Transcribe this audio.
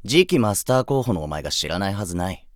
次期マスター候補のお前が知らないはずない。